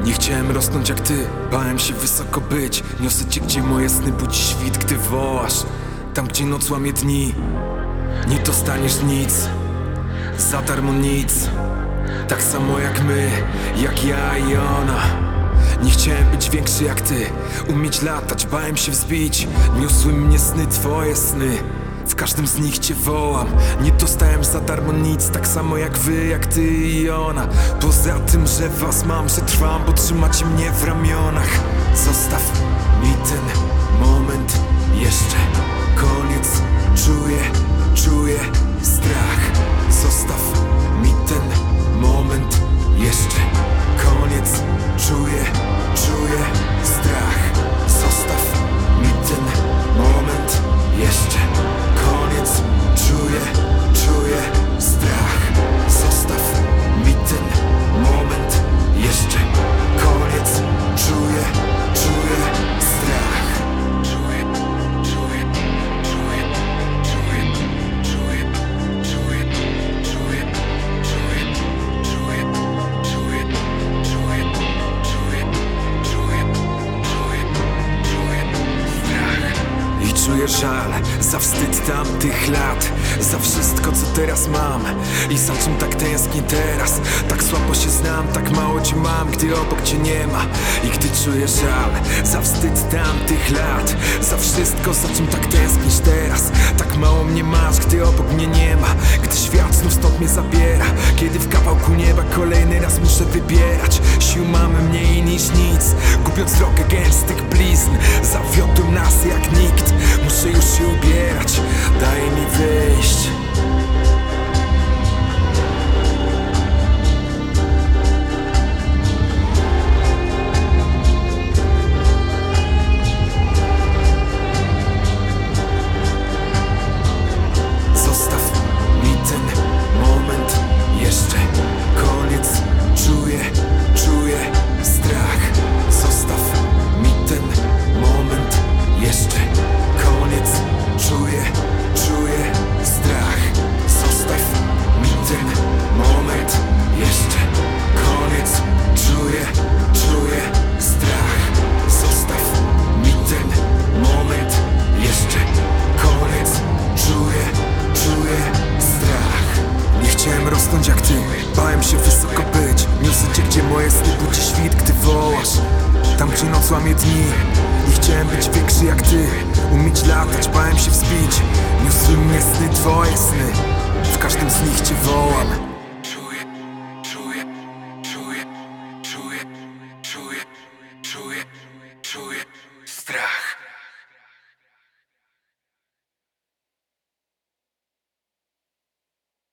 Nie chciałem rosnąć jak ty, bałem się wysoko być. Niosę cię, gdzie moje sny budzi świt, gdy wołasz. Tam, gdzie noc łamie dni, nie dostaniesz nic, za darmo nic. Tak samo jak my, jak ja i ona. Nie chciałem być większy jak ty, umieć latać, bałem się wzbić. Niosły mnie sny, twoje sny, w każdym z nich cię wołam. Nie dostałem za darmo nic, tak samo jak wy, jak ty i ona. Poza tym, że was mam, że trwam, bo trzymacie mnie w ramionach. Zostaw mi ten moment jeszcze. Koniec, czuję strach. Zostaw mi ten moment jeszcze. Koniec, czuję strach. Zostaw mi ten moment jeszcze. Koniec, czuję strach. Zostaw mi ten moment jeszcze. Koniec, czuję strach. Czuję żal za wstyd tamtych lat, za wszystko co teraz mam i za czym tak tęsknię teraz. Tak słabo się znam, tak mało cię mam, gdy obok cię nie ma. I gdy czuję żal za wstyd tamtych lat, za wszystko za czym tak tęsknisz teraz. Tak mało mnie masz, gdy obok mnie nie ma. Gdy świat znów stąd mnie zabiera, kiedy w kawałku nieba kolejny raz muszę wybierać. Sił mamy mniej niż nic, gubiąc drogę gęstych blizn. Zawiodłem nas jak nikt, muszę już się ubierać, daj mi wyjść. Zostaw mi ten moment jeszcze. Koniec, czuję strach. Zostaw mi ten moment jeszcze. Koniec, czuję strach. Zostaw mi ten moment jeszcze. Koniec, czuję strach. Zostaw mi ten moment jeszcze. Koniec, czuję strach. Nie chciałem rosnąć jak ty, bałem się wysoko być. Niosę cię, gdzie moje sny budzi świt, gdy wołasz. Tam, gdzie noc łamie dni. Nie chciałem być większy jak ty, umieć latać, bałem się wzbić. Niosły mnie sny, twoje sny, w każdym z nich cię wołam.